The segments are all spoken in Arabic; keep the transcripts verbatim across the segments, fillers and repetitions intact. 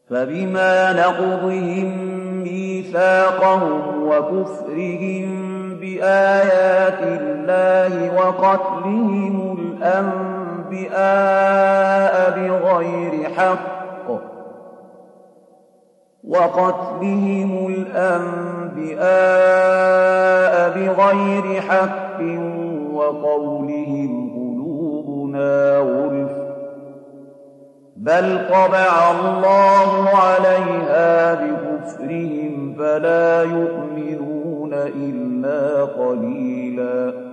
فبما نقضهم ميثاقهم وكفرهم بآيات الله وقتلهم الأنبياء بغير حق وقتلهم الأنبياء بغير حق وقولهم قلوبنا غلف بل طبع الله عليها بكفرهم فلا يؤمنون إلا قليلا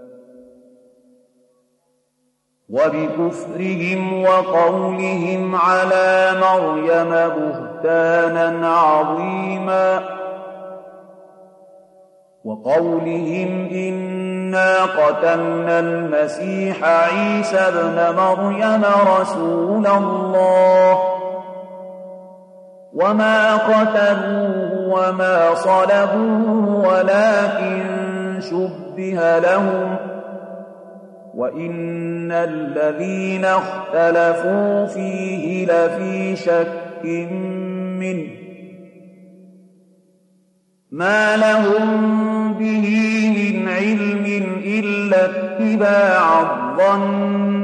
وبكفرهم وقولهم على مريم بهتانا عظيما وقولهم إنا قتلنا المسيح عيسى ابن مريم رسول الله وما قتلوه وما صلبوه ولكن شبه لهم وإن الذين اختلفوا فيه لفي شك منه ما لهم به من علم إلا اتباع الظن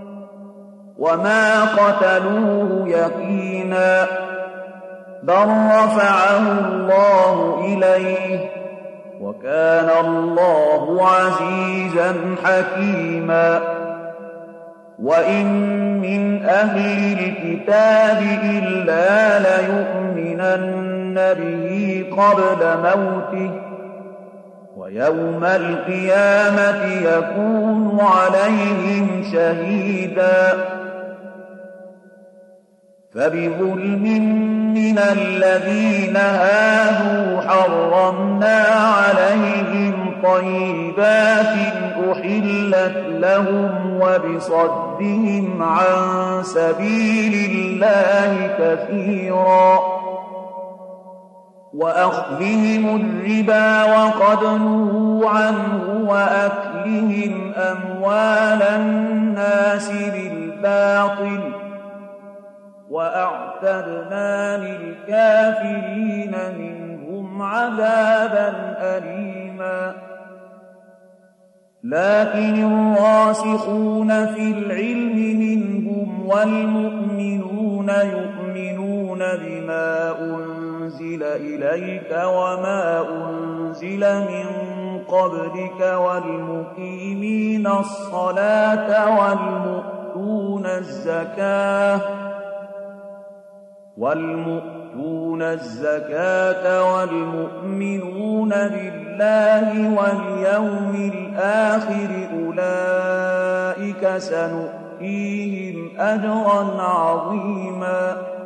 وما قتلوه يقينا بل رفعه الله إليه وكان الله عزيزا حكيما وإن من أهل الكتاب إلا ليؤمنن به قبل موته ويوم القيامة يكون عليهم شهيدا فبظلم من الذين هادوا حرمنا عليهم طيبات أحلت لهم وبصدهم عن سبيل الله كثيرا وأخذهم الربا وقد نهوا عنه وأكلهم أموال الناس بالباطل وأعتدنا للكافرين منهم عذابا أليما لكن الراسخون في العلم منهم والمؤمنون يؤمنون بما أنزل إليك وما أنزل من قبلك والمقيمين الصلاة والمؤتون الزكاة والمؤتون الزكاة والمؤمنون بالله واليوم الآخر أولئك سنؤتيهم أجرا عظيما